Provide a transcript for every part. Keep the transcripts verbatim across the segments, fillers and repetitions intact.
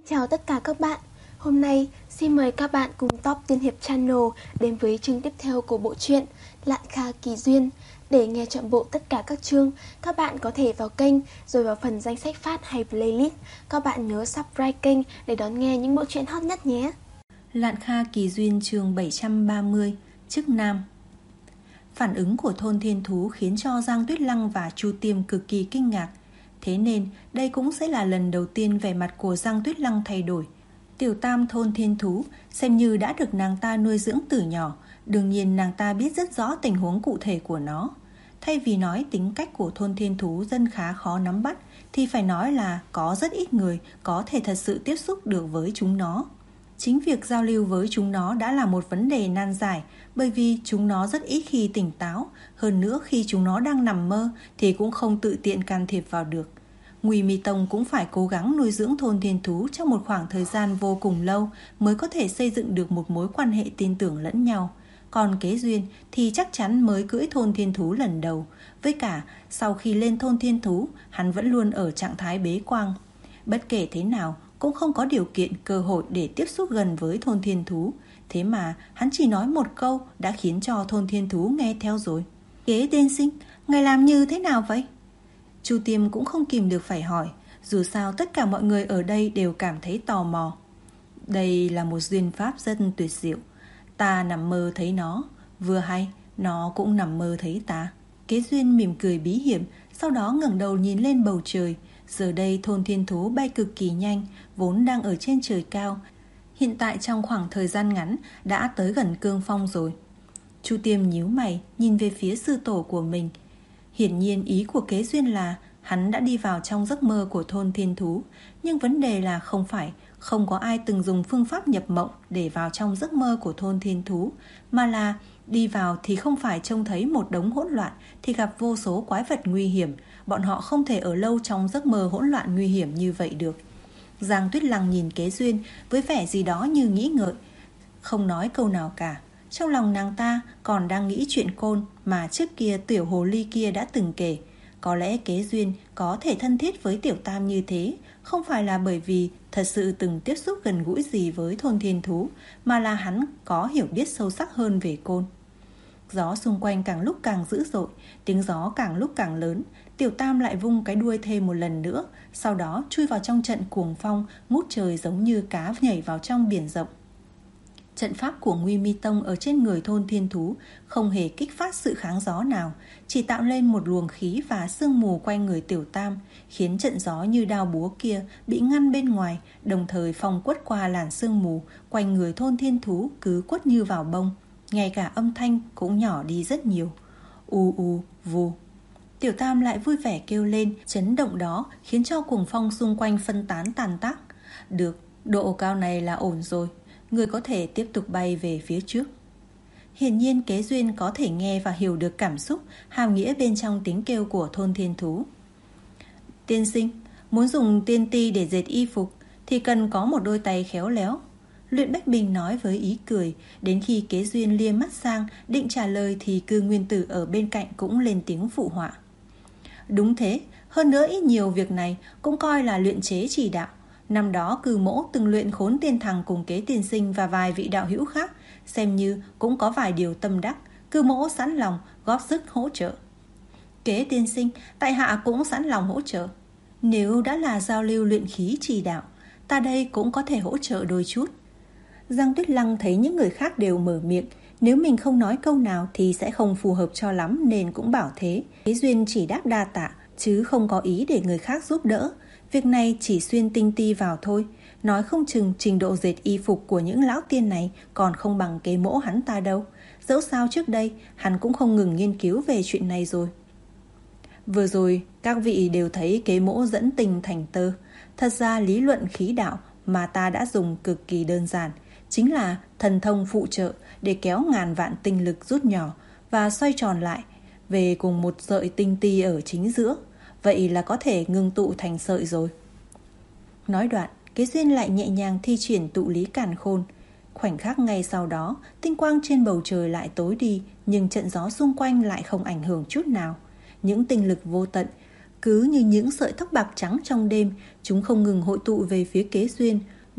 Chào tất cả các bạn. Hôm nay xin mời các bạn cùng Top Tiên Hiệp Channel đến với chương tiếp theo của bộ truyện Lạn Kha Kỳ Duyên. Để nghe trọn bộ tất cả các chương, các bạn có thể vào kênh rồi vào phần danh sách phát hay playlist. Các bạn nhớ subscribe kênh để đón nghe những bộ truyện hot nhất nhé. Lạn Kha Kỳ Duyên chương bảy trăm ba mươi, Chức Nam. Phản ứng của thôn thiên thú khiến cho Giang Tuyết Lăng và Chu Tiêm cực kỳ kinh ngạc. Thế nên đây cũng sẽ là lần đầu tiên vẻ mặt của Giang Tuyết Lăng thay đổi. Tiểu tam thôn thiên thú xem như đã được nàng ta nuôi dưỡng từ nhỏ, đương nhiên nàng ta biết rất rõ tình huống cụ thể của nó. Thay vì nói tính cách của thôn thiên thú dân khá khó nắm bắt, thì phải nói là có rất ít người có thể thật sự tiếp xúc được với chúng nó. Chính việc giao lưu với chúng nó đã là một vấn đề nan giải, bởi vì chúng nó rất ít khi tỉnh táo, hơn nữa khi chúng nó đang nằm mơ thì cũng không tự tiện can thiệp vào được. Ngụy Mi Tông cũng phải cố gắng nuôi dưỡng thôn thiên thú trong một khoảng thời gian vô cùng lâu mới có thể xây dựng được một mối quan hệ tin tưởng lẫn nhau. Còn Kế Duyên thì chắc chắn mới cưỡi thôn thiên thú lần đầu, với cả sau khi lên thôn thiên thú hắn vẫn luôn ở trạng thái bế quang. Bất kể thế nào cũng không có điều kiện cơ hội để tiếp xúc gần với thôn thiên thú. Thế mà hắn chỉ nói một câu đã khiến cho thôn thiên thú nghe theo rồi. Kế tiên sinh, ngài làm như thế nào vậy? Chu Tiêm cũng không kìm được phải hỏi, dù sao tất cả mọi người ở đây đều cảm thấy tò mò. Đây là một duyên pháp rất tuyệt diệu. Ta nằm mơ thấy nó, vừa hay nó cũng nằm mơ thấy ta. Kế Duyên mỉm cười bí hiểm, sau đó ngẩng đầu nhìn lên bầu trời. Giờ đây thôn thiên thú bay cực kỳ nhanh, vốn đang ở trên trời cao, hiện tại trong khoảng thời gian ngắn đã tới gần cương phong rồi. Chu Tiêm nhíu mày nhìn về phía sư tổ của mình. Hiển nhiên ý của Kế Duyên là hắn đã đi vào trong giấc mơ của thôn thiên thú. Nhưng vấn đề là không phải không có ai từng dùng phương pháp nhập mộng để vào trong giấc mơ của thôn thiên thú, mà là đi vào thì không phải trông thấy một đống hỗn loạn thì gặp vô số quái vật nguy hiểm. Bọn họ không thể ở lâu trong giấc mơ hỗn loạn nguy hiểm như vậy được. Giang Tuyết Lăng nhìn Kế Duyên với vẻ gì đó như nghĩ ngợi, không nói câu nào cả. Trong lòng nàng ta còn đang nghĩ chuyện côn mà trước kia tiểu hồ ly kia đã từng kể. Có lẽ Kế Duyên có thể thân thiết với tiểu tam như thế không phải là bởi vì thật sự từng tiếp xúc gần gũi gì với thôn thiên thú, mà là hắn có hiểu biết sâu sắc hơn về côn. Gió xung quanh càng lúc càng dữ dội, tiếng gió càng lúc càng lớn. Tiểu tam lại vung cái đuôi thêm một lần nữa, sau đó chui vào trong trận cuồng phong ngút trời giống như cá nhảy vào trong biển rộng. Trận pháp của Ngụy Mi Tông ở trên người thôn thiên thú không hề kích phát sự kháng gió nào, chỉ tạo lên một luồng khí và sương mù quanh người tiểu tam, khiến trận gió như đao búa kia bị ngăn bên ngoài, đồng thời phong quất qua làn sương mù quanh người thôn thiên thú cứ quất như vào bông. Ngay cả âm thanh cũng nhỏ đi rất nhiều. U u vù. Tiểu tam lại vui vẻ kêu lên, chấn động đó khiến cho cuồng phong xung quanh phân tán tàn tác. Được, độ cao này là ổn rồi, người có thể tiếp tục bay về phía trước. Hiển nhiên Kế Duyên có thể nghe và hiểu được cảm xúc, hàm nghĩa bên trong tiếng kêu của thôn thiên thú. Tiên sinh, muốn dùng tiên ti để dệt y phục thì cần có một đôi tay khéo léo. Luyện Bách Bình nói với ý cười. Đến khi Kế Duyên lia mắt sang định trả lời thì Cư Nguyên Tử ở bên cạnh cũng lên tiếng phụ họa. Đúng thế, hơn nữa ít nhiều việc này cũng coi là luyện chế chỉ đạo. Năm đó Cư Mỗ từng luyện Khốn Tiên Thằng cùng Kế tiên sinh và vài vị đạo hữu khác, xem như cũng có vài điều tâm đắc. Cư Mỗ sẵn lòng góp sức hỗ trợ. Kế tiên sinh, tại hạ cũng sẵn lòng hỗ trợ. Nếu đã là giao lưu luyện khí chỉ đạo, ta đây cũng có thể hỗ trợ đôi chút. Giang Tuyết Lăng thấy những người khác đều mở miệng, nếu mình không nói câu nào thì sẽ không phù hợp cho lắm nên cũng bảo thế. Kế Duyên chỉ đáp đa tạ, chứ không có ý để người khác giúp đỡ. Việc này chỉ xuyên tinh ti vào thôi. Nói không chừng trình độ dệt y phục của những lão tiên này còn không bằng Kế Mỗ hắn ta đâu. Dẫu sao trước đây hắn cũng không ngừng nghiên cứu về chuyện này rồi. Vừa rồi các vị đều thấy Kế Mỗ dẫn tình thành tơ. Thật ra lý luận khí đạo mà ta đã dùng cực kỳ đơn giản, chính là thần thông phụ trợ để kéo ngàn vạn tinh lực rút nhỏ và xoay tròn lại về cùng một sợi tinh ti ở chính giữa. Vậy là có thể ngưng tụ thành sợi rồi. Nói đoạn, Kế Duyên lại nhẹ nhàng thi triển tụ lý càn khôn. Khoảnh khắc ngay sau đó, tinh quang trên bầu trời lại tối đi, nhưng trận gió xung quanh lại không ảnh hưởng chút nào. Những tinh lực vô tận, cứ như những sợi tóc bạc trắng trong đêm, chúng không ngừng hội tụ về phía Kế Duyên.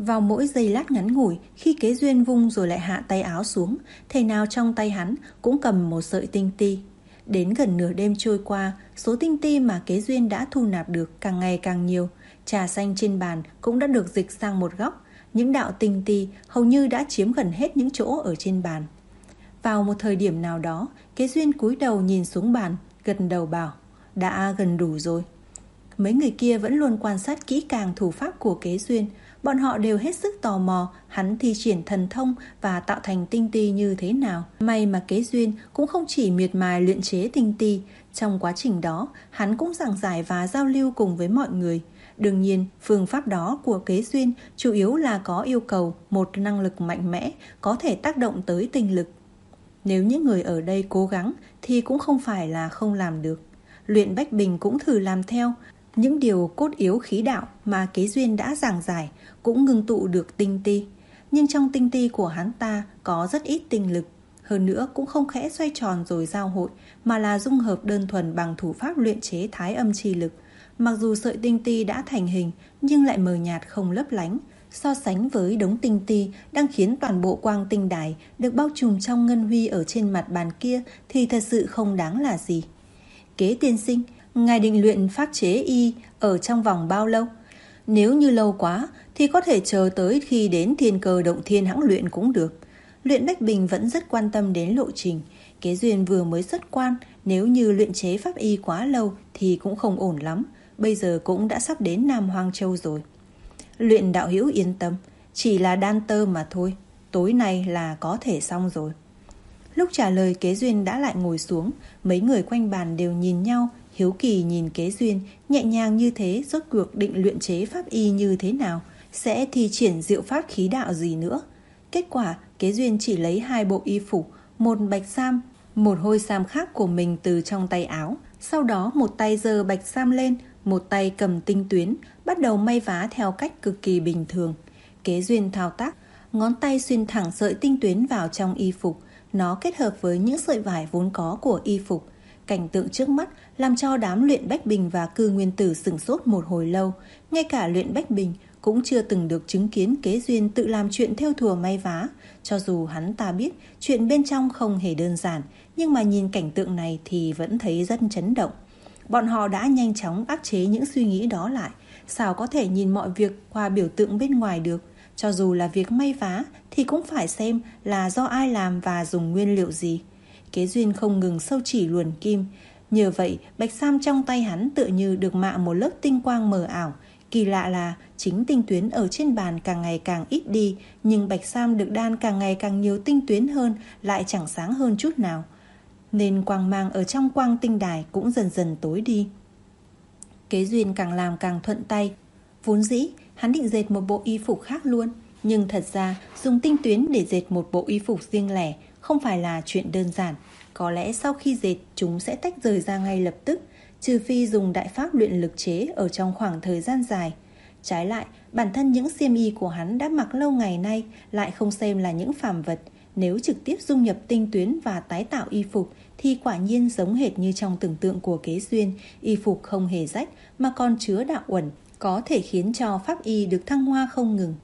Vào mỗi giây lát ngắn ngủi, khi Kế Duyên vung rồi lại hạ tay áo xuống, thể nào trong tay hắn cũng cầm một sợi tinh ti. Đến gần nửa đêm trôi qua, số tinh ti mà Kế Duyên đã thu nạp được càng ngày càng nhiều. Trà xanh trên bàn cũng đã được dịch sang một góc. Những đạo tinh ti hầu như đã chiếm gần hết những chỗ ở trên bàn. Vào một thời điểm nào đó, Kế Duyên cúi đầu nhìn xuống bàn, gật đầu bảo, đã gần đủ rồi. Mấy người kia vẫn luôn quan sát kỹ càng thủ pháp của Kế Duyên. Bọn họ đều hết sức tò mò hắn thi triển thần thông và tạo thành tinh ti như thế nào. May mà Kế Duyên cũng không chỉ miệt mài luyện chế tinh ti. Trong quá trình đó, hắn cũng giảng giải và giao lưu cùng với mọi người. Đương nhiên, phương pháp đó của Kế Duyên chủ yếu là có yêu cầu một năng lực mạnh mẽ có thể tác động tới tinh lực. Nếu những người ở đây cố gắng thì cũng không phải là không làm được. Luyện Bách Bình cũng thử làm theo. Những điều cốt yếu khí đạo mà Kế Duyên đã giảng giải cũng ngưng tụ được tinh ti. Nhưng trong tinh ti của hắn ta có rất ít tinh lực. Hơn nữa cũng không khẽ xoay tròn rồi giao hội, mà là dung hợp đơn thuần bằng thủ pháp luyện chế thái âm chi lực. Mặc dù sợi tinh ti đã thành hình nhưng lại mờ nhạt không lấp lánh. So sánh với đống tinh ti đang khiến toàn bộ quang tinh đài được bao trùm trong ngân huy ở trên mặt bàn kia thì thật sự không đáng là gì. Kế tiên sinh, ngài định luyện pháp chế y ở trong vòng bao lâu? Nếu như lâu quá thì có thể chờ tới khi đến Thiên Cơ Động Thiên hãng luyện cũng được. Luyện Bách Bình vẫn rất quan tâm đến lộ trình. Kế Duyên vừa mới xuất quan, nếu như luyện chế pháp y quá lâu thì cũng không ổn lắm. Bây giờ cũng đã sắp đến Nam Hoang Châu rồi. Luyện đạo hữu yên tâm, chỉ là đan tơ mà thôi. Tối nay là có thể xong rồi. Lúc trả lời, Kế Duyên đã lại ngồi xuống. Mấy người quanh bàn đều nhìn nhau, hiếu kỳ nhìn Kế Duyên. Nhẹ nhàng như thế, rốt cuộc định luyện chế pháp y như thế nào, sẽ thi triển diệu pháp khí đạo gì nữa. Kết quả, Kế Duyên chỉ lấy hai bộ y phục, một bạch sam, một hôi sam khác của mình từ trong tay áo. Sau đó một tay giơ bạch sam lên, một tay cầm tinh tuyến, bắt đầu may vá theo cách cực kỳ bình thường. Kế Duyên thao tác, ngón tay xuyên thẳng sợi tinh tuyến vào trong y phục. Nó kết hợp với những sợi vải vốn có của y phục. Cảnh tượng trước mắt làm cho đám Luyện Bách Bình và Cư Nguyên Tử sửng sốt một hồi lâu. Ngay cả Luyện Bách Bình cũng chưa từng được chứng kiến Kế Duyên tự làm chuyện thêu thùa may vá. Cho dù hắn ta biết chuyện bên trong không hề đơn giản, nhưng mà nhìn cảnh tượng này thì vẫn thấy rất chấn động. Bọn họ đã nhanh chóng áp chế những suy nghĩ đó lại. Sao có thể nhìn mọi việc qua biểu tượng bên ngoài được? Cho dù là việc may vá thì cũng phải xem là do ai làm và dùng nguyên liệu gì. Kế Duyên không ngừng sâu chỉ luồn kim. Nhờ vậy, bạch sam trong tay hắn tựa như được mạ một lớp tinh quang mờ ảo. Kỳ lạ là chính tinh tuyến ở trên bàn càng ngày càng ít đi, nhưng bạch sam được đan càng ngày càng nhiều tinh tuyến hơn lại chẳng sáng hơn chút nào. Nên quang mang ở trong quang tinh đài cũng dần dần tối đi. Kế Duyên càng làm càng thuận tay. Vốn dĩ hắn định dệt một bộ y phục khác luôn, nhưng thật ra dùng tinh tuyến để dệt một bộ y phục riêng lẻ không phải là chuyện đơn giản. Có lẽ sau khi dệt chúng sẽ tách rời ra ngay lập tức, trừ phi dùng đại pháp luyện lực chế ở trong khoảng thời gian dài. Trái lại, bản thân những xiêm y của hắn đã mặc lâu ngày nay lại không xem là những phàm vật. Nếu trực tiếp dung nhập tinh tuyến và tái tạo y phục thì quả nhiên giống hệt như trong tưởng tượng của Kế Duyên. Y phục không hề rách mà còn chứa đạo uẩn, có thể khiến cho pháp y được thăng hoa không ngừng.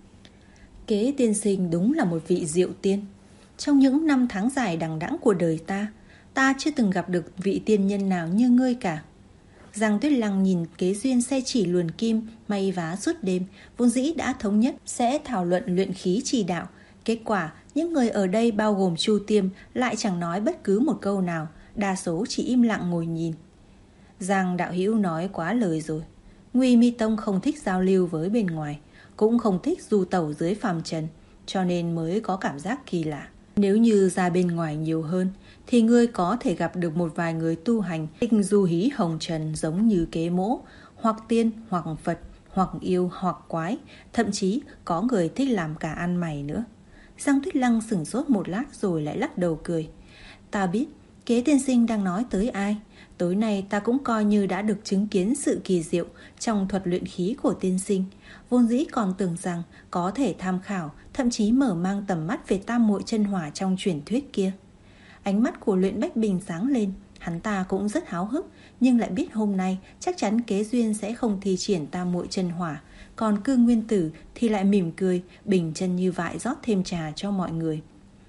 Kế tiên sinh đúng là một vị diệu tiên. Trong những năm tháng dài đằng đẵng của đời ta, ta chưa từng gặp được vị tiên nhân nào như ngươi cả. Giang Tuyết Lăng nhìn Kế Duyên xe chỉ luồn kim, may vá suốt đêm, vốn dĩ đã thống nhất sẽ thảo luận luyện khí chỉ đạo. Kết quả, những người ở đây bao gồm Chu Tiêm lại chẳng nói bất cứ một câu nào, đa số chỉ im lặng ngồi nhìn. Giang đạo hữu nói quá lời rồi. Nguy Mi Tông không thích giao lưu với bên ngoài, cũng không thích du tẩu dưới phàm trần, cho nên mới có cảm giác kỳ lạ. Nếu như ra bên ngoài nhiều hơn thì ngươi có thể gặp được một vài người tu hành thích du hí hồng trần giống như Kế Mỗ, hoặc tiên, hoặc Phật, hoặc yêu, hoặc quái, thậm chí có người thích làm cả ăn mày nữa. Giang Tuyết Lăng sửng sốt một lát rồi lại lắc đầu cười. Ta biết Kế tiên sinh đang nói tới ai. Tối nay ta cũng coi như đã được chứng kiến sự kỳ diệu trong thuật luyện khí của tiên sinh. Vốn dĩ còn tưởng rằng có thể tham khảo, thậm chí mở mang tầm mắt về tam muội chân hỏa trong truyền thuyết kia. Ánh mắt của Luyện Bách Bình sáng lên. Hắn ta cũng rất háo hức, nhưng lại biết hôm nay chắc chắn Kế Duyên sẽ không thi triển tam muội chân hỏa. Còn Cư Nguyên Tử thì lại mỉm cười, bình chân như vại rót thêm trà cho mọi người.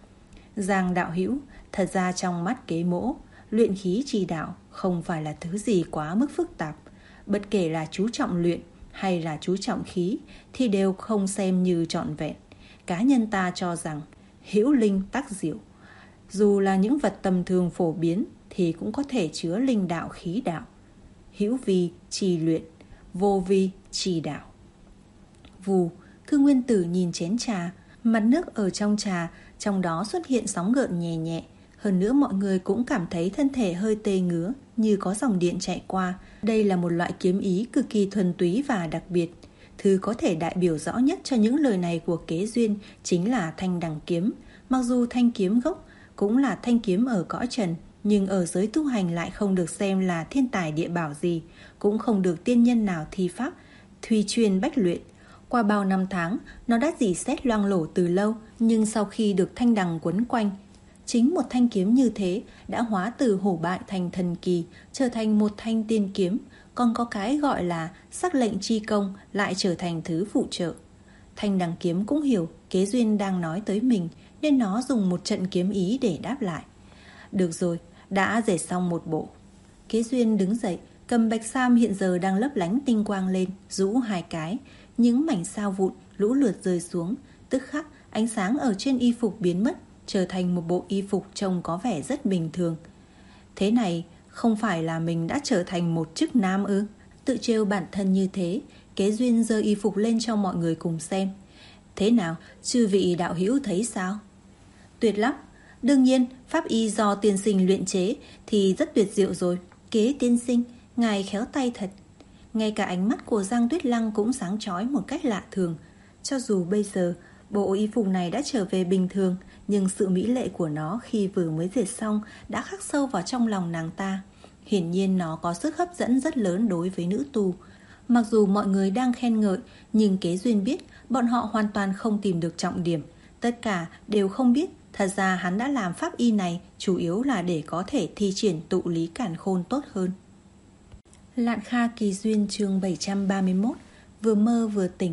Giang đạo hữu, thật ra trong mắt Kế mỗ, luyện khí chi đạo không phải là thứ gì quá mức phức tạp. Bất kể là chú trọng luyện hay là chú trọng khí thì đều không xem như trọn vẹn. Cá nhân ta cho rằng hữu linh tắc diệu. Dù là những vật tầm thường phổ biến thì cũng có thể chứa linh đạo khí đạo. Hữu vi trì luyện, vô vi trì đạo. Vù, Cư Nguyên Tử nhìn chén trà, mặt nước ở trong trà, trong đó xuất hiện sóng gợn nhẹ nhẹ. Hơn nữa mọi người cũng cảm thấy thân thể hơi tê ngứa, như có dòng điện chạy qua. Đây là một loại kiếm ý cực kỳ thuần túy và đặc biệt. Thứ có thể đại biểu rõ nhất cho những lời này của Kế Duyên chính là thanh đằng kiếm. Mặc dù thanh kiếm gốc cũng là thanh kiếm ở cõi trần, nhưng ở giới tu hành lại không được xem là thiên tài địa bảo gì, cũng không được tiên nhân nào thi pháp thùy truyền bách luyện. Qua bao năm tháng, nó đã rỉ sét loang lổ từ lâu, nhưng sau khi được thanh đằng quấn quanh, chính một thanh kiếm như thế đã hóa từ hổ bại thành thần kỳ, trở thành một thanh tiên kiếm. Còn có cái gọi là sắc lệnh chi công lại trở thành thứ phụ trợ. Thanh đằng kiếm cũng hiểu Kế Duyên đang nói tới mình, nên nó dùng một trận kiếm ý để đáp lại. Được rồi, đã dệt xong một bộ. Kế Duyên đứng dậy, cầm bạch sam hiện giờ đang lấp lánh tinh quang lên, rũ hai cái. Những mảnh sao vụn lũ lượt rơi xuống, tức khắc ánh sáng ở trên y phục biến mất, trở thành một bộ y phục trông có vẻ rất bình thường. Thế này không phải là mình đã trở thành một chức nam ư? Tự trêu bản thân như thế, Kế Duyên giơ y phục lên cho mọi người cùng xem. Thế nào, chư vị đạo hữu thấy sao? Tuyệt lắm. Đương nhiên, pháp y do tiên sinh luyện chế thì rất tuyệt diệu rồi. Kế tiên sinh, ngài khéo tay thật. Ngay cả ánh mắt của Giang Tuyết Lăng cũng sáng chói một cách lạ thường. Cho dù bây giờ bộ y phục này đã trở về bình thường, nhưng sự mỹ lệ của nó khi vừa mới dệt xong đã khắc sâu vào trong lòng nàng ta. Hiển nhiên nó có sức hấp dẫn rất lớn đối với nữ tu. Mặc dù mọi người đang khen ngợi, nhưng Kế Duyên biết bọn họ hoàn toàn không tìm được trọng điểm. Tất cả đều không biết thật ra hắn đã làm pháp y này chủ yếu là để có thể thi triển tụ lý cản khôn tốt hơn. Lạn Kha Kỳ Duyên chương bảy trăm ba mươi mốt. Vừa mơ vừa tỉnh.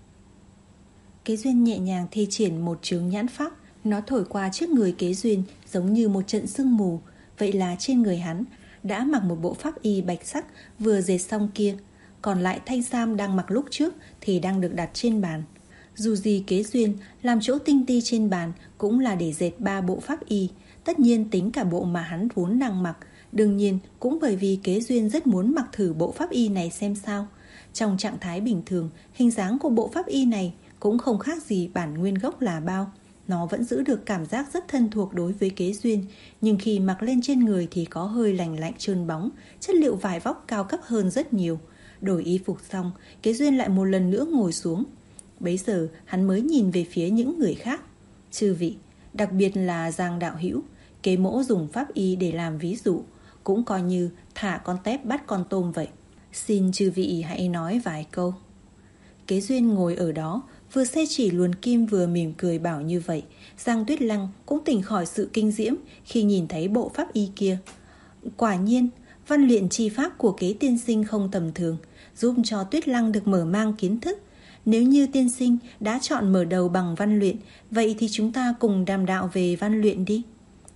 Kế Duyên nhẹ nhàng thi triển một chướng nhãn pháp. Nó thổi qua trước người Kế Duyên giống như một trận sương mù. Vậy là trên người hắn đã mặc một bộ pháp y bạch sắc vừa dệt xong kia. Còn lại thanh sam đang mặc lúc trước thì đang được đặt trên bàn. Dù gì Kế Duyên làm chỗ tinh ti trên bàn cũng là để dệt ba bộ pháp y. Tất nhiên tính cả bộ mà hắn vốn đang mặc. Đương nhiên cũng bởi vì Kế Duyên rất muốn mặc thử bộ pháp y này xem sao. Trong trạng thái bình thường, hình dáng của bộ pháp y này cũng không khác gì bản nguyên gốc là bao. Nó vẫn giữ được cảm giác rất thân thuộc đối với Kế Duyên, nhưng khi mặc lên trên người thì có hơi lành lạnh trơn bóng, chất liệu vải vóc cao cấp hơn rất nhiều. Đổi y phục xong, Kế Duyên lại một lần nữa ngồi xuống. Bấy giờ hắn mới nhìn về phía những người khác. Chư vị, đặc biệt là Giang đạo hữu, Kế mỗ dùng pháp y để làm ví dụ, cũng coi như thả con tép bắt con tôm vậy. Xin chư vị hãy nói vài câu. Kế Duyên ngồi ở đó, vừa xe chỉ luồn kim vừa mỉm cười bảo như vậy. Giang Tuyết Lăng cũng tỉnh khỏi sự kinh diễm khi nhìn thấy bộ pháp y kia. Quả nhiên, văn luyện chi pháp của Kế tiên sinh không tầm thường, giúp cho Tuyết Lăng được mở mang kiến thức. Nếu như tiên sinh đã chọn mở đầu bằng văn luyện, vậy thì chúng ta cùng đàm đạo về văn luyện đi.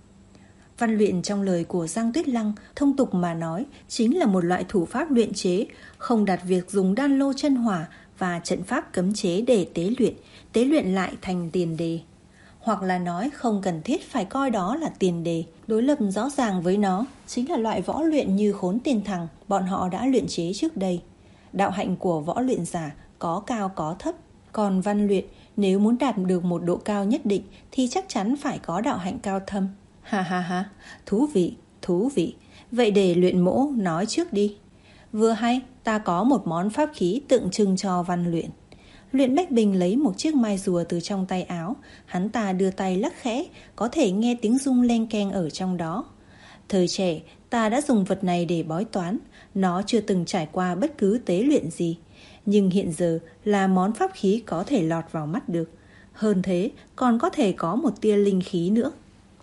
Văn luyện trong lời của Giang Tuyết Lăng, thông tục mà nói, chính là một loại thủ pháp luyện chế, không đặt việc dùng đan lô chân hỏa và trận pháp cấm chế để tế luyện, tế luyện lại thành tiền đề. Hoặc là nói không cần thiết phải coi đó là tiền đề. Đối lập rõ ràng với nó chính là loại võ luyện như Khốn Tiền Thằng bọn họ đã luyện chế trước đây. Đạo hạnh của võ luyện giả có cao có thấp, còn văn luyện nếu muốn đạt được một độ cao nhất định thì chắc chắn phải có đạo hạnh cao thâm. Ha ha ha, thú vị, thú vị. Vậy để luyện mỗ nói trước đi. Vừa hay, ta có một món pháp khí tượng trưng cho văn luyện. Luyện Bách Bình lấy một chiếc mai rùa từ trong tay áo. Hắn ta đưa tay lắc khẽ, có thể nghe tiếng rung len keng ở trong đó. Thời trẻ, ta đã dùng vật này để bói toán. Nó chưa từng trải qua bất cứ tế luyện gì, nhưng hiện giờ là món pháp khí có thể lọt vào mắt được. Hơn thế, còn có thể có một tia linh khí nữa.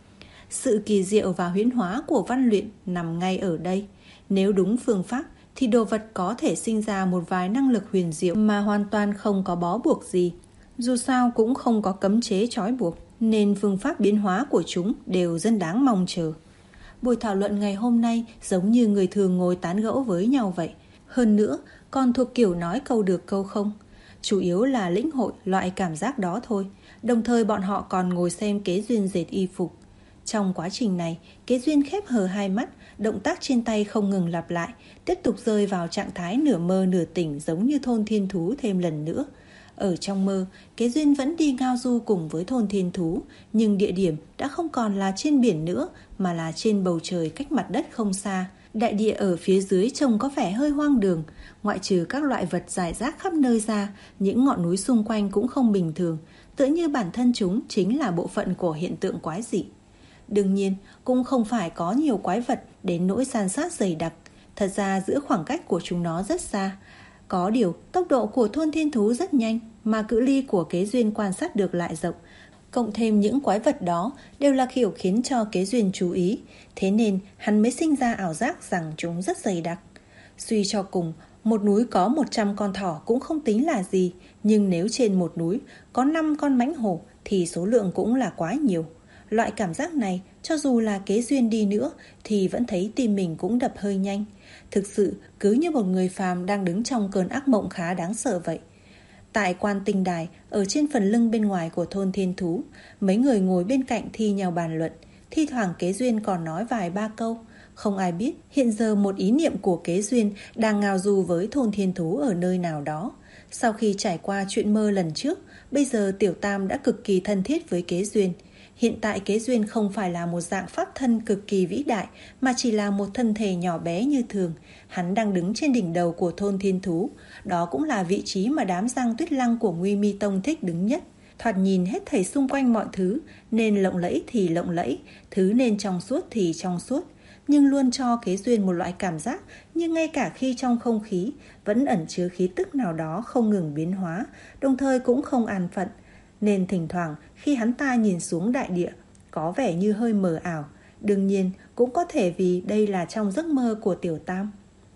Sự kỳ diệu và huyễn hóa của văn luyện nằm ngay ở đây. Nếu đúng phương pháp thì đồ vật có thể sinh ra một vài năng lực huyền diệu mà hoàn toàn không có bó buộc gì. Dù sao cũng không có cấm chế trói buộc, nên phương pháp biến hóa của chúng đều rất đáng mong chờ. Buổi thảo luận ngày hôm nay giống như người thường ngồi tán gẫu với nhau vậy. Hơn nữa, còn thuộc kiểu nói câu được câu không. Chủ yếu là lĩnh hội loại cảm giác đó thôi. Đồng thời bọn họ còn ngồi xem Kế Duyên dệt y phục. Trong quá trình này, Kế Duyên khép hờ hai mắt, động tác trên tay không ngừng lặp lại, tiếp tục rơi vào trạng thái nửa mơ nửa tỉnh giống như Thôn Thiên Thú thêm lần nữa. Ở trong mơ, Kế Duyên vẫn đi ngao du cùng với Thôn Thiên Thú, nhưng địa điểm đã không còn là trên biển nữa mà là trên bầu trời cách mặt đất không xa. Đại địa ở phía dưới trông có vẻ hơi hoang đường, ngoại trừ các loại vật rải rác khắp nơi ra, những ngọn núi xung quanh cũng không bình thường, tựa như bản thân chúng chính là bộ phận của hiện tượng quái dị. Đương nhiên, cũng không phải có nhiều quái vật đến nỗi san sát dày đặc, thật ra giữa khoảng cách của chúng nó rất xa. Có điều, tốc độ của Thôn Thiên Thú rất nhanh, mà cự ly của Kế Duyên quan sát được lại rộng. Cộng thêm những quái vật đó đều là kiểu khiến cho Kế Duyên chú ý, thế nên hắn mới sinh ra ảo giác rằng chúng rất dày đặc. Suy cho cùng, một núi có một trăm con thỏ cũng không tính là gì, nhưng nếu trên một núi có năm con mãnh hổ thì số lượng cũng là quá nhiều. Loại cảm giác này, cho dù là Kế Duyên đi nữa thì vẫn thấy tim mình cũng đập hơi nhanh. Thực sự cứ như một người phàm đang đứng trong cơn ác mộng khá đáng sợ vậy. Tại Quan Tinh Đài, ở trên phần lưng bên ngoài của Thôn Thiên Thú, mấy người ngồi bên cạnh thi nhau bàn luận. Thi thoảng Kế Duyên còn nói vài ba câu. Không ai biết hiện giờ một ý niệm của Kế Duyên đang ngao du với Thôn Thiên Thú ở nơi nào đó. Sau khi trải qua chuyện mơ lần trước, bây giờ Tiểu Tam đã cực kỳ thân thiết với Kế Duyên. Hiện tại Kế Duyên không phải là một dạng pháp thân cực kỳ vĩ đại, mà chỉ là một thân thể nhỏ bé như thường. Hắn đang đứng trên đỉnh đầu của Thôn Thiên Thú. Đó cũng là vị trí mà đám Giang Tuyết Lăng của Nguy Mi Tông thích đứng nhất. Thoạt nhìn hết thảy xung quanh mọi thứ, nên lộng lẫy thì lộng lẫy, thứ nên trong suốt thì trong suốt. Nhưng luôn cho Kế Duyên một loại cảm giác như ngay cả khi trong không khí vẫn ẩn chứa khí tức nào đó không ngừng biến hóa, đồng thời cũng không an phận. Nên thỉnh thoảng khi hắn ta nhìn xuống đại địa, có vẻ như hơi mờ ảo. Đương nhiên cũng có thể vì đây là trong giấc mơ của Tiểu Tam.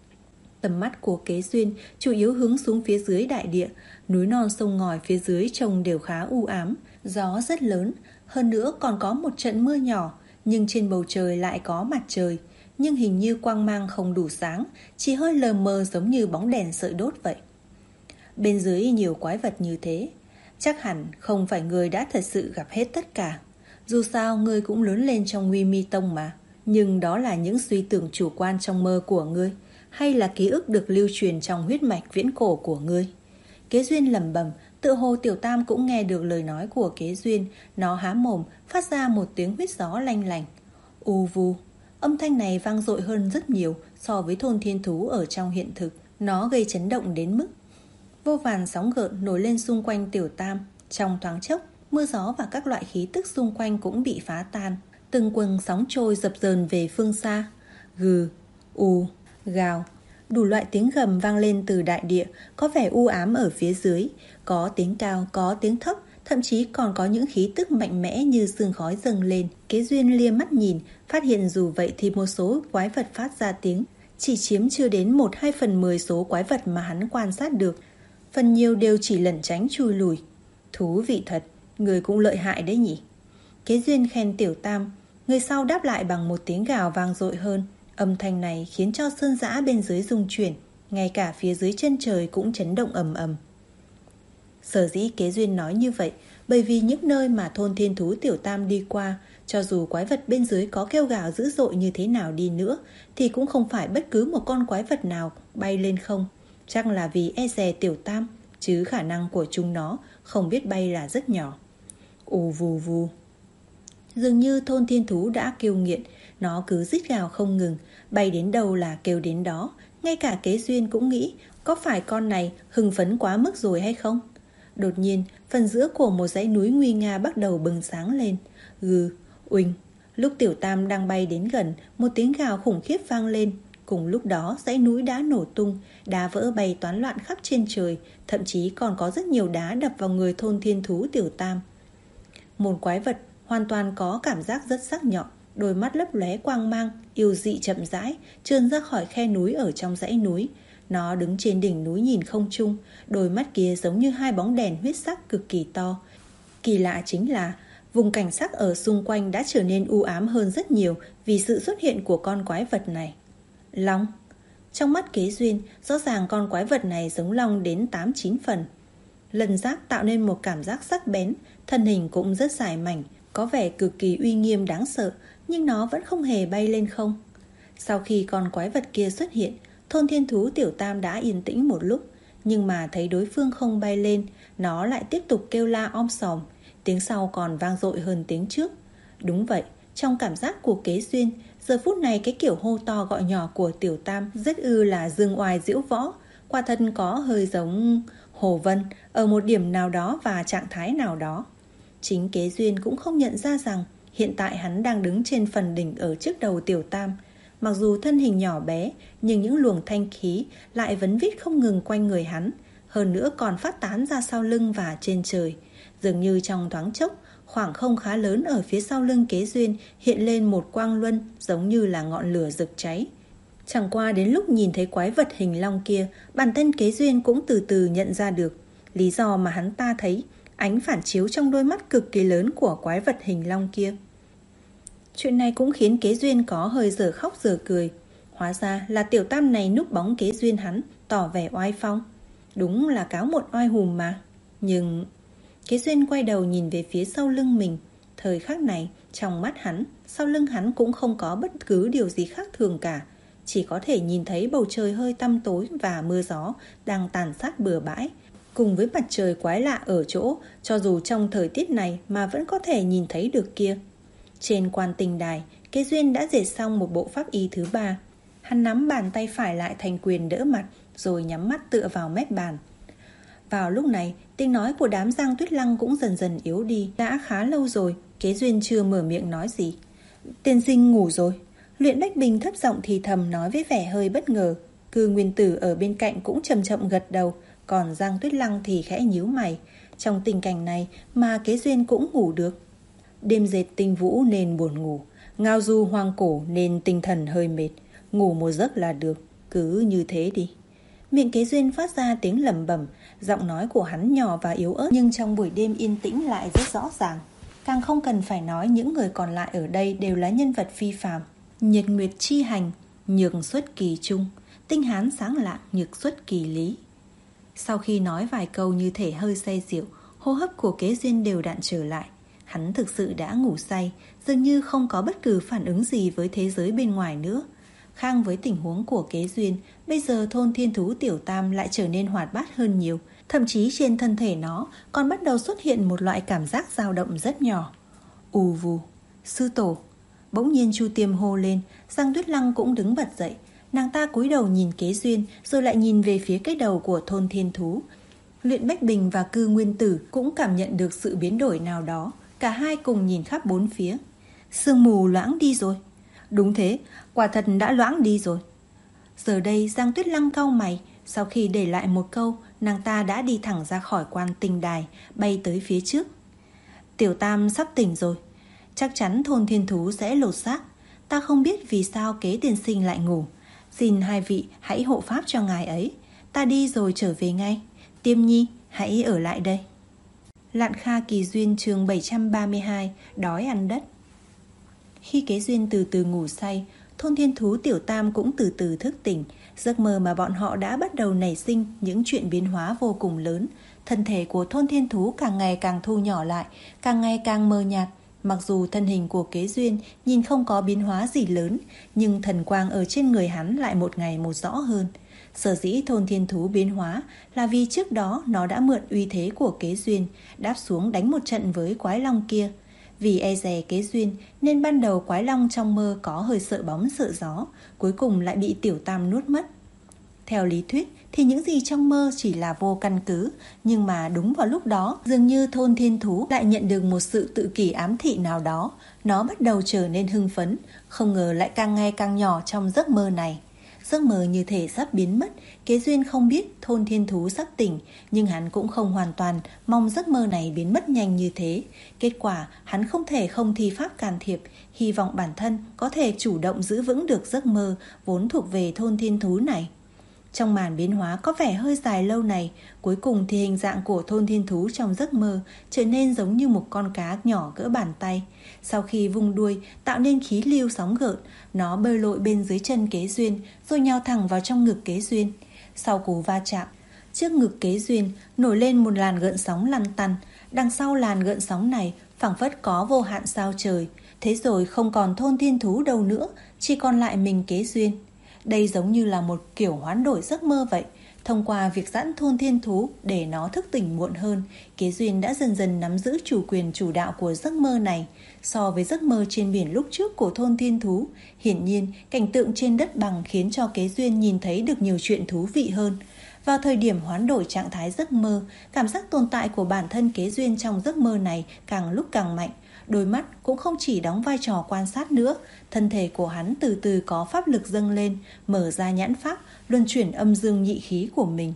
Tầm mắt của Kế Duyên chủ yếu hướng xuống phía dưới đại địa. Núi non sông ngòi phía dưới trông đều khá u ám. Gió rất lớn, hơn nữa còn có một trận mưa nhỏ. Nhưng trên bầu trời lại có mặt trời. Nhưng hình như quang mang không đủ sáng, chỉ hơi lờ mờ giống như bóng đèn sợi đốt vậy. Bên dưới nhiều quái vật như thế, chắc hẳn không phải người đã thật sự gặp hết tất cả. Dù sao ngươi cũng lớn lên trong Nguy Mi Tông mà. Nhưng đó là những suy tưởng chủ quan trong mơ của ngươi, hay là ký ức được lưu truyền trong huyết mạch viễn cổ của ngươi? Kế Duyên lẩm bẩm, tựa hồ Tiểu Tam cũng nghe được lời nói của Kế Duyên. Nó há mồm phát ra một tiếng huýt gió lanh lành. U vu. Âm thanh này vang dội hơn rất nhiều so với Thôn Thiên Thú ở trong hiện thực. Nó gây chấn động đến mức vô vàn sóng gợn nổi lên xung quanh Tiểu Tam. Trong thoáng chốc, mưa gió và các loại khí tức xung quanh cũng bị phá tan. Từng quầng sóng trôi dập dờn về phương xa. Gừ, u, gào. Đủ loại tiếng gầm vang lên từ đại địa, có vẻ u ám ở phía dưới. Có tiếng cao, có tiếng thấp, thậm chí còn có những khí tức mạnh mẽ như sương khói dâng lên. Kế Duyên lia mắt nhìn, phát hiện dù vậy thì một số quái vật phát ra tiếng chỉ chiếm chưa đến một hai phần mười số quái vật mà hắn quan sát được. Phần nhiều đều chỉ lẩn tránh chui lùi. Thú vị thật, người cũng lợi hại đấy nhỉ. Kế Duyên khen Tiểu Tam. Người sau đáp lại bằng một tiếng gào vang dội hơn. Âm thanh này khiến cho sơn dã bên dưới rung chuyển, ngay cả phía dưới chân trời cũng chấn động ầm ầm. Sở dĩ Kế Duyên nói như vậy, bởi vì những nơi mà Thôn Thiên Thú Tiểu Tam đi qua, cho dù quái vật bên dưới có kêu gào dữ dội như thế nào đi nữa, thì cũng không phải bất cứ một con quái vật nào bay lên không. Chắc là vì e dè Tiểu Tam, chứ khả năng của chúng nó không biết bay là rất nhỏ. Ù vù vù. Dường như Thôn Thiên Thú đã kiêu nghiện, nó cứ rít gào không ngừng, bay đến đâu là kêu đến đó. Ngay cả Kế Duyên cũng nghĩ, có phải con này hưng phấn quá mức rồi hay không? Đột nhiên, phần giữa của một dãy núi nguy nga bắt đầu bừng sáng lên. Gừ, uỳnh. Lúc Tiểu Tam đang bay đến gần, một tiếng gào khủng khiếp vang lên. Cùng lúc đó, dãy núi đã nổ tung, đá vỡ bay toán loạn khắp trên trời, thậm chí còn có rất nhiều đá đập vào người Thôn Thiên Thú Tiểu Tam. Một quái vật hoàn toàn có cảm giác rất sắc nhọn, đôi mắt lấp lóe quang mang, yêu dị chậm rãi trườn ra khỏi khe núi ở trong dãy núi. Nó đứng trên đỉnh núi nhìn không trung, đôi mắt kia giống như hai bóng đèn huyết sắc cực kỳ to. Kỳ lạ chính là vùng cảnh sắc ở xung quanh đã trở nên u ám hơn rất nhiều vì sự xuất hiện của con quái vật này. Long. Trong mắt Kế Duyên, rõ ràng con quái vật này giống long đến tám chín phần. Lần giác tạo nên một cảm giác sắc bén, thân hình cũng rất dài mảnh, có vẻ cực kỳ uy nghiêm đáng sợ, nhưng nó vẫn không hề bay lên không. Sau khi con quái vật kia xuất hiện, thôn thiên thú Tiểu Tam đã yên tĩnh một lúc, nhưng mà thấy đối phương không bay lên, nó lại tiếp tục kêu la om sòm, tiếng sau còn vang dội hơn tiếng trước. Đúng vậy, trong cảm giác của Kế Duyên, giờ phút này cái kiểu hô to gọi nhỏ của Tiểu Tam rất ư là dương oai diễu võ, quả thật có hơi giống Hồ Vân ở một điểm nào đó và trạng thái nào đó. Chính Kế Duyên cũng không nhận ra rằng hiện tại hắn đang đứng trên phần đỉnh ở trước đầu Tiểu Tam. Mặc dù thân hình nhỏ bé, nhưng những luồng thanh khí lại vấn vít không ngừng quanh người hắn, hơn nữa còn phát tán ra sau lưng và trên trời. Dường như trong thoáng chốc, khoảng không khá lớn ở phía sau lưng Kế Duyên hiện lên một quang luân giống như là ngọn lửa rực cháy. Chẳng qua đến lúc nhìn thấy quái vật hình long kia, bản thân Kế Duyên cũng từ từ nhận ra được lý do mà hắn ta thấy ánh phản chiếu trong đôi mắt cực kỳ lớn của quái vật hình long kia. Chuyện này cũng khiến Kế Duyên có hơi giờ khóc giờ cười. Hóa ra là Tiểu Tam này núp bóng Kế Duyên hắn, tỏ vẻ oai phong. Đúng là cáo một oai hùm mà. Nhưng Kế Duyên quay đầu nhìn về phía sau lưng mình. Thời khắc này, trong mắt hắn, sau lưng hắn cũng không có bất cứ điều gì khác thường cả. Chỉ có thể nhìn thấy bầu trời hơi tăm tối và mưa gió đang tàn sát bừa bãi, cùng với mặt trời quái lạ ở chỗ, cho dù trong thời tiết này mà vẫn có thể nhìn thấy được kia. Trên quan tinh đài, Kế Duyên đã dệt xong một bộ pháp y thứ ba. Hắn nắm bàn tay phải lại thành quyền đỡ mặt, rồi nhắm mắt tựa vào mép bàn. Vào lúc này, tiếng nói của đám Giang Tuyết Lăng cũng dần dần yếu đi. Đã khá lâu rồi, Kế Duyên chưa mở miệng nói gì. Tiên sinh ngủ rồi. Luyện Bách Bình thấp giọng thì thầm nói với vẻ hơi bất ngờ. Cư Nguyên Tử ở bên cạnh cũng chậm chậm gật đầu, còn Giang Tuyết Lăng thì khẽ nhíu mày. Trong tình cảnh này mà Kế Duyên cũng ngủ được. Đêm dệt tinh vũ nên buồn ngủ, ngao du hoang cổ nên tinh thần hơi mệt. Ngủ một giấc là được, cứ như thế đi. Miệng Kế Duyên phát ra tiếng lẩm bẩm, giọng nói của hắn nhỏ và yếu ớt, nhưng trong buổi đêm yên tĩnh lại rất rõ ràng. Càng không cần phải nói những người còn lại ở đây đều là nhân vật phi phàm. Nhật nguyệt chi hành, nhược xuất kỳ trung, tinh hán sáng lạng, nhược xuất kỳ lý. Sau khi nói vài câu như thể hơi say rượu, hô hấp của Kế Duyên đều đặn trở lại. Hắn thực sự đã ngủ say, dường như không có bất cứ phản ứng gì với thế giới bên ngoài nữa. Khác với tình huống của Kế Duyên, bây giờ thôn thiên thú Tiểu Tam lại trở nên hoạt bát hơn nhiều. Thậm chí trên thân thể nó còn bắt đầu xuất hiện một loại cảm giác dao động rất nhỏ. Ù vù, sư tổ. Bỗng nhiên Chu Tiêm hô lên, Giang Tuyết Lăng cũng đứng bật dậy. Nàng ta cúi đầu nhìn Kế Duyên, rồi lại nhìn về phía cái đầu của thôn thiên thú. Luyện Bách Bình và Cư Nguyên Tử cũng cảm nhận được sự biến đổi nào đó. Cả hai cùng nhìn khắp bốn phía. Sương mù loãng đi rồi. Đúng thế, quả thật đã loãng đi rồi. Giờ đây Giang Tuyết Lăng cau mày. Sau khi để lại một câu, nàng ta đã đi thẳng ra khỏi quan tinh đài, bay tới phía trước. Tiểu Tam sắp tỉnh rồi. Chắc chắn thôn thiên thú sẽ lột xác. Ta không biết vì sao Kế tiên sinh lại ngủ. Xin hai vị hãy hộ pháp cho ngài ấy. Ta đi rồi trở về ngay. Tiêm Nhi, hãy ở lại đây. Lạn Kha Kỳ Duyên chương bảy trăm ba mươi hai, đói ăn đất. Khi Kế Duyên từ từ ngủ say, thôn thiên thú Tiểu Tam cũng từ từ thức tỉnh. Giấc mơ mà bọn họ đã bắt đầu nảy sinh những chuyện biến hóa vô cùng lớn. Thân thể của thôn thiên thú càng ngày càng thu nhỏ lại, càng ngày càng mờ nhạt. Mặc dù thân hình của Kế Duyên nhìn không có biến hóa gì lớn, nhưng thần quang ở trên người hắn lại một ngày một rõ hơn. Sở dĩ thôn thiên thú biến hóa là vì trước đó nó đã mượn uy thế của Kế Duyên, đáp xuống đánh một trận với quái long kia. Vì e dè Kế Duyên nên ban đầu quái long trong mơ có hơi sợ bóng sợ gió, cuối cùng lại bị Tiểu Tam nuốt mất. Theo lý thuyết thì những gì trong mơ chỉ là vô căn cứ, nhưng mà đúng vào lúc đó dường như thôn thiên thú lại nhận được một sự tự kỷ ám thị nào đó. Nó bắt đầu trở nên hưng phấn, không ngờ lại càng ngày càng nhỏ trong giấc mơ này. Giấc mơ như thể sắp biến mất. Kế Duyên không biết Thôn Thiên Thú sắp tỉnh, nhưng hắn cũng không hoàn toàn mong giấc mơ này biến mất nhanh như thế. Kết quả hắn không thể không thi pháp can thiệp, hy vọng bản thân có thể chủ động giữ vững được giấc mơ vốn thuộc về Thôn Thiên Thú này. Trong màn biến hóa có vẻ hơi dài lâu này, cuối cùng thì hình dạng của Thôn Thiên Thú trong giấc mơ trở nên giống như một con cá nhỏ cỡ bàn tay. Sau khi vung đuôi tạo nên khí lưu sóng gợn, nó bơi lội bên dưới chân Kế Duyên rồi nhào thẳng vào trong ngực Kế Duyên. Sau cú va chạm, trước ngực Kế Duyên nổi lên một làn gợn sóng lăn tăn. Đằng sau làn gợn sóng này phảng phất có vô hạn sao trời. Thế rồi không còn Thôn Thiên Thú đâu nữa, chỉ còn lại mình Kế Duyên. Đây giống như là một kiểu hoán đổi giấc mơ vậy. Thông qua việc giãn Thôn Thiên Thú để nó thức tỉnh muộn hơn, Kế Duyên đã dần dần nắm giữ chủ quyền chủ đạo của giấc mơ này. So với giấc mơ trên biển lúc trước của Thôn Thiên Thú, hiển nhiên cảnh tượng trên đất bằng khiến cho Kế Duyên nhìn thấy được nhiều chuyện thú vị hơn. Vào thời điểm hoán đổi trạng thái giấc mơ, cảm giác tồn tại của bản thân Kế Duyên trong giấc mơ này càng lúc càng mạnh. Đôi mắt cũng không chỉ đóng vai trò quan sát nữa, thân thể của hắn từ từ có pháp lực dâng lên, mở ra nhãn pháp, luân chuyển âm dương nhị khí của mình.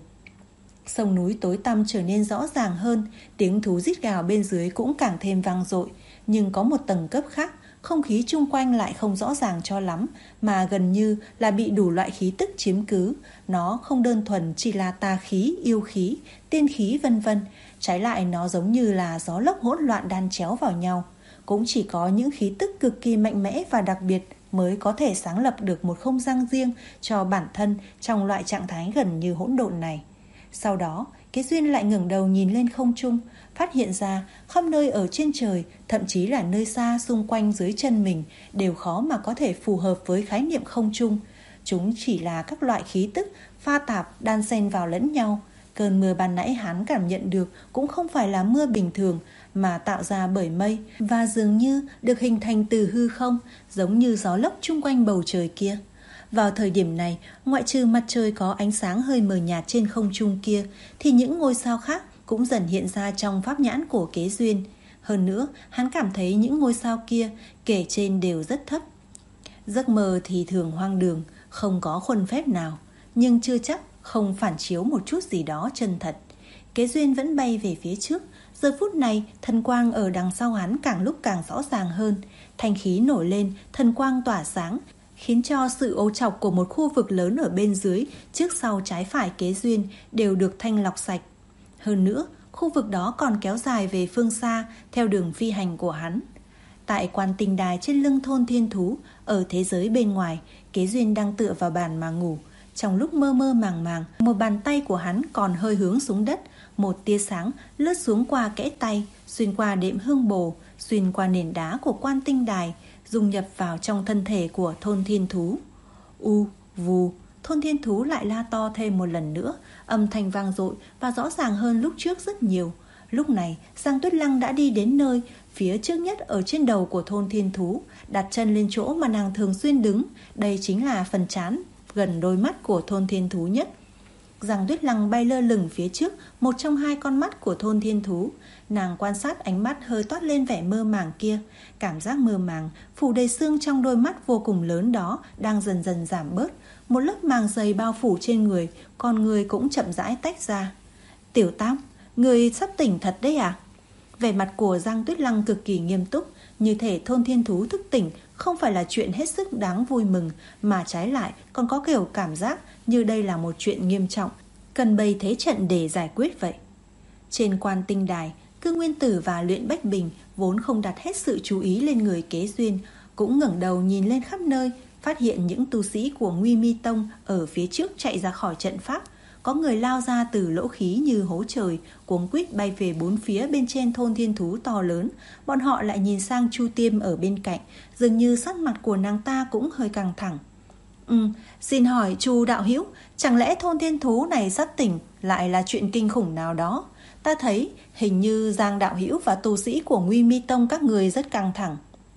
Sông núi tối tăm trở nên rõ ràng hơn, tiếng thú rít gào bên dưới cũng càng thêm vang dội. Nhưng có một tầng cấp khác, không khí chung quanh lại không rõ ràng cho lắm, mà gần như là bị đủ loại khí tức chiếm cứ. Nó không đơn thuần chỉ là tà khí, yêu khí, tiên khí vân vân, trái lại nó giống như là gió lốc hỗn loạn đan chéo vào nhau. Cũng chỉ có những khí tức cực kỳ mạnh mẽ và đặc biệt mới có thể sáng lập được một không gian riêng cho bản thân trong loại trạng thái gần như hỗn độn này. Sau đó, Kế Duyên lại ngẩng đầu nhìn lên không trung, phát hiện ra khắp nơi ở trên trời, thậm chí là nơi xa xung quanh dưới chân mình đều khó mà có thể phù hợp với khái niệm không trung. Chúng chỉ là các loại khí tức pha tạp đan xen vào lẫn nhau. Cơn mưa ban nãy hắn cảm nhận được cũng không phải là mưa bình thường mà tạo ra bởi mây và dường như được hình thành từ hư không, giống như gió lốc chung quanh bầu trời kia. Vào thời điểm này, ngoại trừ mặt trời có ánh sáng hơi mờ nhạt trên không trung kia, thì những ngôi sao khác cũng dần hiện ra trong pháp nhãn của Kế Duyên. Hơn nữa, hắn cảm thấy những ngôi sao kia kể trên đều rất thấp. Giấc mơ thì thường hoang đường, không có khuôn phép nào, nhưng chưa chắc không phản chiếu một chút gì đó chân thật. Kế Duyên vẫn bay về phía trước. Giờ phút này, thần quang ở đằng sau hắn càng lúc càng rõ ràng hơn. Thanh khí nổi lên, thần quang tỏa sáng, khiến cho sự ô trọc của một khu vực lớn ở bên dưới, trước sau trái phải Kế Duyên đều được thanh lọc sạch. Hơn nữa, khu vực đó còn kéo dài về phương xa theo đường phi hành của hắn. Tại Quan Tinh Đài trên lưng Thôn Thiên Thú, ở thế giới bên ngoài, Kế Duyên đang tựa vào bàn mà ngủ. Trong lúc mơ mơ màng màng, một bàn tay của hắn còn hơi hướng xuống đất. Một tia sáng lướt xuống qua kẽ tay, xuyên qua đệm hương bồ, xuyên qua nền đá của Quan Tinh Đài, dung nhập vào trong thân thể của Thôn Thiên Thú. U, vù, Thôn Thiên Thú lại la to thêm một lần nữa, âm thanh vang dội và rõ ràng hơn lúc trước rất nhiều. Lúc này, Giang Tuyết Lăng đã đi đến nơi phía trước nhất ở trên đầu của Thôn Thiên Thú, đặt chân lên chỗ mà nàng thường xuyên đứng. Đây chính là phần trán gần đôi mắt của Thôn Thiên Thú nhất. Giang Tuyết Lăng bay lơ lửng phía trước một trong hai con mắt của Thôn Thiên Thú. Nàng quan sát ánh mắt hơi toát lên vẻ mơ màng kia. Cảm giác mơ màng phủ đầy xương trong đôi mắt vô cùng lớn đó đang dần dần giảm bớt. Một lớp màng dày bao phủ trên người, con người cũng chậm rãi tách ra. Tiểu Tam, người sắp tỉnh thật đấy à? Vẻ mặt của Giang Tuyết Lăng cực kỳ nghiêm túc, như thể Thôn Thiên Thú thức tỉnh không phải là chuyện hết sức đáng vui mừng, mà trái lại còn có kiểu cảm giác như đây là một chuyện nghiêm trọng, cần bày thế trận để giải quyết vậy. Trên Quan Tinh Đài, Cư Nguyên Tử và Luyện Bách Bình vốn không đặt hết sự chú ý lên người Kế Duyên, cũng ngẩng đầu nhìn lên khắp nơi, phát hiện những tu sĩ của Nguy Mi Tông ở phía trước chạy ra khỏi trận pháp. Có người lao ra từ lỗ khí như hố trời, cuống quýt bay về bốn phía bên trên Thôn Thiên Thú to lớn. Bọn họ lại nhìn sang Chu Tiêm ở bên cạnh, dường như sắc mặt của nàng ta cũng hơi căng thẳng. Ừ, xin hỏi Chu đạo hữu, chẳng lẽ Thôn Thiên Thú này sắp tỉnh lại là chuyện kinh khủng nào đó? Ta thấy hình như Giang đạo hữu và tu sĩ của Nguy Mi Tông các người rất căng thẳng.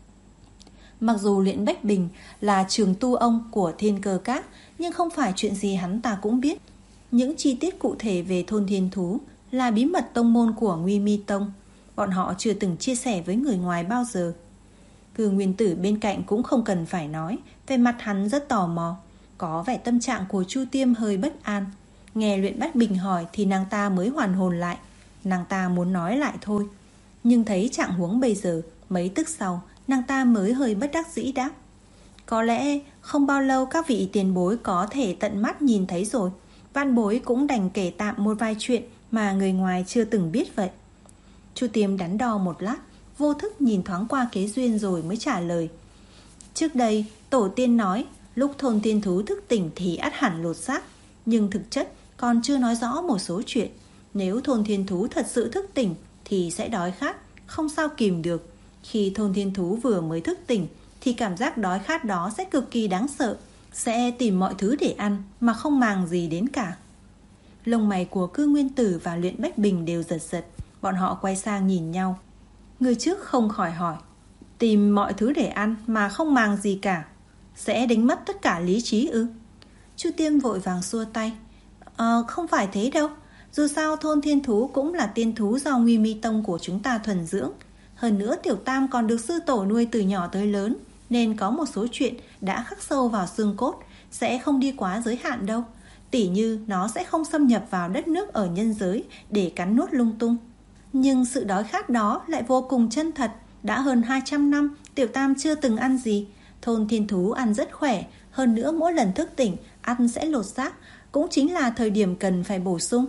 Mặc dù Luyện Bách Bình là trường tu ông của Thiên Cơ Các, nhưng không phải chuyện gì hắn ta cũng biết. Những chi tiết cụ thể về Thôn Thiên Thú là bí mật tông môn của Nguy Mi Tông. Bọn họ chưa từng chia sẻ với người ngoài bao giờ. Cư Nguyên Tử bên cạnh cũng không cần phải nói, về mặt hắn rất tò mò. Có vẻ tâm trạng của Chu Tiêm hơi bất an. Nghe Luyện Bách Bình hỏi thì nàng ta mới hoàn hồn lại. Nàng ta muốn nói lại thôi, nhưng thấy trạng huống bây giờ, mấy tức sau, nàng ta mới hơi bất đắc dĩ đáp: Có lẽ không bao lâu các vị tiền bối có thể tận mắt nhìn thấy rồi. Văn bối cũng đành kể tạm một vài chuyện mà người ngoài chưa từng biết vậy. Chu Tiêm đắn đo một lát, vô thức nhìn thoáng qua Kế Duyên rồi mới trả lời: Trước đây tổ tiên nói lúc thôn tiên thú thức tỉnh thì ắt hẳn lột xác, nhưng thực chất còn chưa nói rõ một số chuyện. Nếu thôn thiên thú thật sự thức tỉnh thì sẽ đói khát, không sao kìm được. Khi thôn thiên thú vừa mới thức tỉnh thì cảm giác đói khát đó sẽ cực kỳ đáng sợ, sẽ tìm mọi thứ để ăn mà không màng gì đến cả. Lông mày của Cư Nguyên Tử và Luyện Bách Bình đều giật giật. Bọn họ quay sang nhìn nhau. Người trước không khỏi hỏi: Tìm mọi thứ để ăn mà không màng gì cả, sẽ đánh mất tất cả lý trí ư? Chu Tiêm vội vàng xua tay: Ờ, không phải thế đâu. Dù sao thôn thiên thú cũng là tiên thú do Nguy Mi Tông của chúng ta thuần dưỡng. Hơn nữa Tiểu Tam còn được sư tổ nuôi từ nhỏ tới lớn, nên có một số chuyện đã khắc sâu vào xương cốt, sẽ không đi quá giới hạn đâu. Tỉ như nó sẽ không xâm nhập vào đất nước ở nhân giới để cắn nuốt lung tung. Nhưng sự đói khát đó lại vô cùng chân thật. Đã hơn hai trăm năm Tiểu Tam chưa từng ăn gì. Thôn thiên thú ăn rất khỏe. Hơn nữa mỗi lần thức tỉnh ăn sẽ lột xác, cũng chính là thời điểm cần phải bổ sung.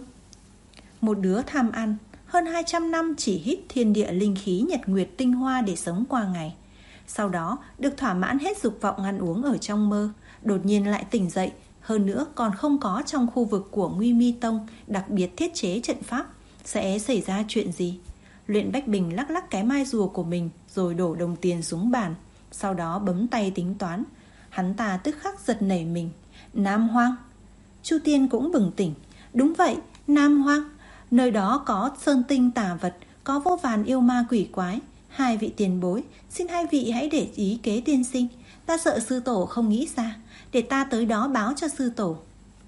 Một đứa tham ăn, hơn hai trăm năm chỉ hít thiên địa linh khí nhật nguyệt tinh hoa để sống qua ngày. Sau đó được thỏa mãn hết dục vọng ăn uống ở trong mơ, đột nhiên lại tỉnh dậy. Hơn nữa còn không có trong khu vực của Nguy Mi Tông đặc biệt thiết chế trận pháp. Sẽ xảy ra chuyện gì? Luyện Bách Bình lắc lắc cái mai rùa của mình rồi đổ đồng tiền xuống bàn, sau đó bấm tay tính toán. Hắn ta tức khắc giật nảy mình. Nam Hoang. Chu Tiên cũng bừng tỉnh. Đúng vậy, Nam Hoang. Nơi đó có sơn tinh tà vật, có vô vàn yêu ma quỷ quái. Hai vị tiền bối, xin hai vị hãy để ý Kế tiên sinh. Ta sợ sư tổ không nghĩ ra, để ta tới đó báo cho sư tổ.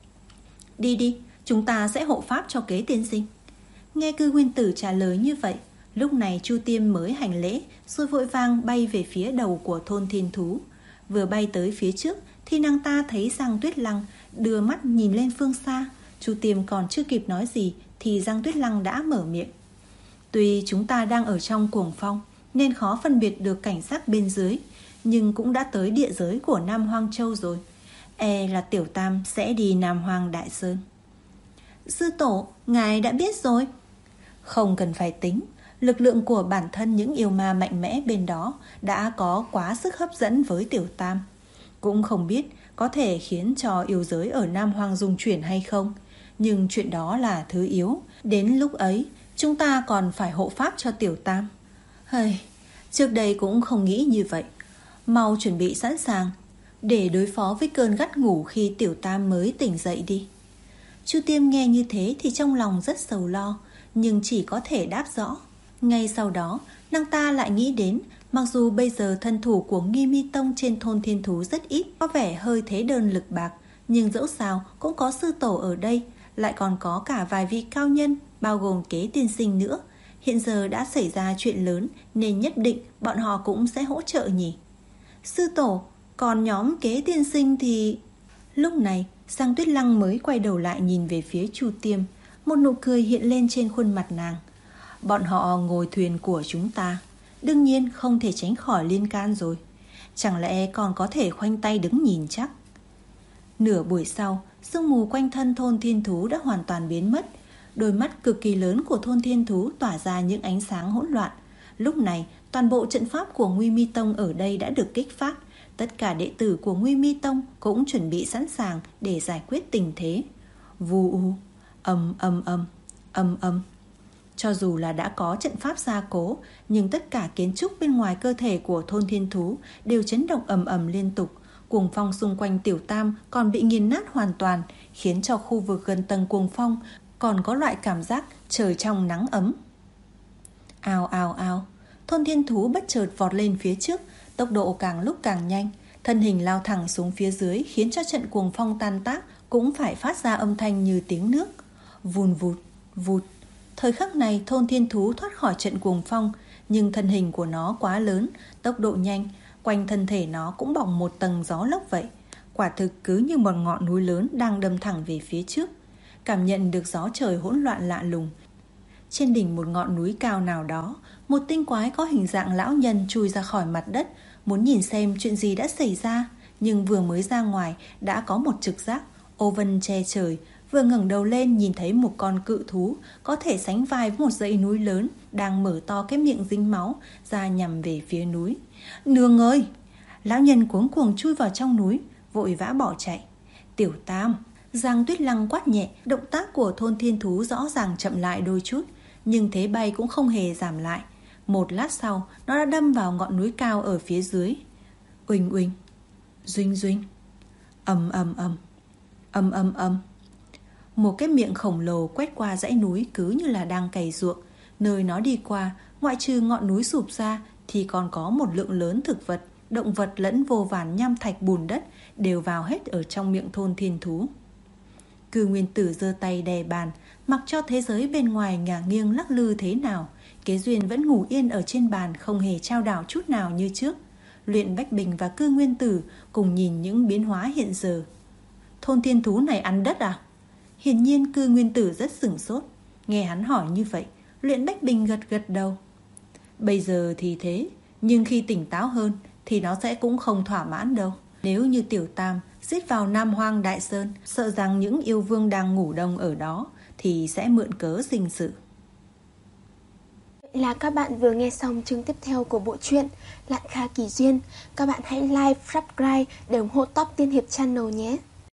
Đi đi, chúng ta sẽ hộ pháp cho Kế tiên sinh. Nghe Cư Nguyên Tử trả lời như vậy, lúc này Chu Tiêm mới hành lễ rồi vội vàng bay về phía đầu của thôn thiên thú. Vừa bay tới phía trước thì nàng ta thấy Giang Tuyết Lăng đưa mắt nhìn lên phương xa. Chu Tiêm còn chưa kịp nói gì thì Giang Tuyết Lăng đã mở miệng. Tuy chúng ta đang ở trong cuồng phong nên khó phân biệt được cảnh sắc bên dưới, nhưng cũng đã tới địa giới của Nam Hoang Châu rồi. E là Tiểu Tam sẽ đi Nam Hoang Đại Sơn. Sư tổ, ngài đã biết rồi. Không cần phải tính, lực lượng của bản thân những yêu ma mạnh mẽ bên đó đã có quá sức hấp dẫn với Tiểu Tam. Cũng không biết có thể khiến cho yêu giới ở Nam Hoang dung chuyển hay không, nhưng chuyện đó là thứ yếu. Đến lúc ấy chúng ta còn phải hộ pháp cho Tiểu Tam. Hây, trước đây cũng không nghĩ như vậy. Mau chuẩn bị sẵn sàng để đối phó với cơn gắt ngủ khi Tiểu Tam mới tỉnh dậy đi. Chu Tiêm nghe như thế thì trong lòng rất sầu lo, nhưng chỉ có thể đáp rõ. Ngay sau đó nàng ta lại nghĩ đến, mặc dù bây giờ thân thủ của Nghi Mi Tông trên thôn thiên thú rất ít, có vẻ hơi thế đơn lực bạc, nhưng dẫu sao cũng có sư tổ ở đây, lại còn có cả vài vị cao nhân, bao gồm Kế tiên sinh nữa. Hiện giờ đã xảy ra chuyện lớn nên nhất định bọn họ cũng sẽ hỗ trợ nhỉ. Sư tổ, còn nhóm Kế tiên sinh thì... Lúc này Giang Tuyết Lăng mới quay đầu lại nhìn về phía Chu Tiêm. Một nụ cười hiện lên trên khuôn mặt nàng. Bọn họ ngồi thuyền của chúng ta, đương nhiên không thể tránh khỏi liên can rồi. Chẳng lẽ còn có thể khoanh tay đứng nhìn chắc? Nửa buổi sau, sương mù quanh thân thôn thiên thú đã hoàn toàn biến mất. Đôi mắt cực kỳ lớn của thôn thiên thú tỏa ra những ánh sáng hỗn loạn. Lúc này toàn bộ trận pháp của Nguy Mi Tông ở đây đã được kích phát. Tất cả đệ tử của Nguy Mi Tông cũng chuẩn bị sẵn sàng để giải quyết tình thế. Vù u, âm âm âm, âm âm. Cho dù là đã có trận pháp gia cố, nhưng tất cả kiến trúc bên ngoài cơ thể của thôn thiên thú đều chấn động ầm ầm liên tục. Cuồng phong xung quanh Tiểu Tam còn bị nghiền nát hoàn toàn, khiến cho khu vực gần tầng cuồng phong còn có loại cảm giác trời trong nắng ấm. Ào ào ào, thôn thiên thú bất chợt vọt lên phía trước, tốc độ càng lúc càng nhanh, thân hình lao thẳng xuống phía dưới, khiến cho trận cuồng phong tan tác cũng phải phát ra âm thanh như tiếng nước. Vùn vụt, vụt. Thời khắc này thôn thiên thú thoát khỏi trận cuồng phong, nhưng thân hình của nó quá lớn, tốc độ nhanh, quanh thân thể nó cũng bọc một tầng gió lốc vậy. quả thực cứ như một ngọn núi lớn đang đâm thẳng về phía trước. Cảm nhận được gió trời hỗn loạn lạ lùng. Trên đỉnh một ngọn núi cao nào đó, một tinh quái có hình dạng lão nhân chui ra khỏi mặt đất, muốn nhìn xem chuyện gì đã xảy ra. Nhưng vừa mới ra ngoài đã có một trực giác, ô vân che trời. Vừa ngẩng đầu lên nhìn thấy một con cự thú có thể sánh vai với một dãy núi lớn đang mở to cái miệng dính máu ra nhằm về phía núi. Nương ơi! Lão nhân cuống cuồng chui vào trong núi, vội vã bỏ chạy. Tiểu Tam! Giang Tuyết Lăng quát nhẹ. Động tác của thôn thiên thú rõ ràng chậm lại đôi chút, nhưng thế bay cũng không hề giảm lại. Một lát sau, nó đã đâm vào ngọn núi cao ở phía dưới. Uỳnh uỳnh, duinh duinh, ầm ầm ầm, ầm ầm ầm. Một cái miệng khổng lồ quét qua dãy núi cứ như là đang cày ruộng. Nơi nó đi qua, ngoại trừ ngọn núi sụp ra thì còn có một lượng lớn thực vật, động vật lẫn vô vàn nham thạch bùn đất đều vào hết ở trong miệng thôn thiên thú. Cư Nguyên Tử giơ tay đè bàn, mặc cho thế giới bên ngoài ngả nghiêng lắc lư thế nào, Kế Duyên vẫn ngủ yên ở trên bàn, không hề chao đảo chút nào như trước. Luyện Bách Bình và Cư Nguyên Tử cùng nhìn những biến hóa hiện giờ. Thôn thiên thú này ăn đất à? Hiển nhiên Cư Nguyên Tử rất sửng sốt. Nghe hắn hỏi như vậy, Luyện Bách Bình gật gật đầu. Bây giờ thì thế, nhưng khi tỉnh táo hơn thì nó sẽ cũng không thỏa mãn đâu. Nếu như Tiểu Tam giết vào Nam Hoang Đại Sơn, sợ rằng những yêu vương đang ngủ đông ở đó thì sẽ mượn cớ sinh sự. Vậy là các bạn vừa nghe xong chương tiếp theo của bộ truyện Lạn Kha Kỳ Duyên. Các bạn hãy like, subscribe để ủng hộ Top Tiên Hiệp Channel nhé.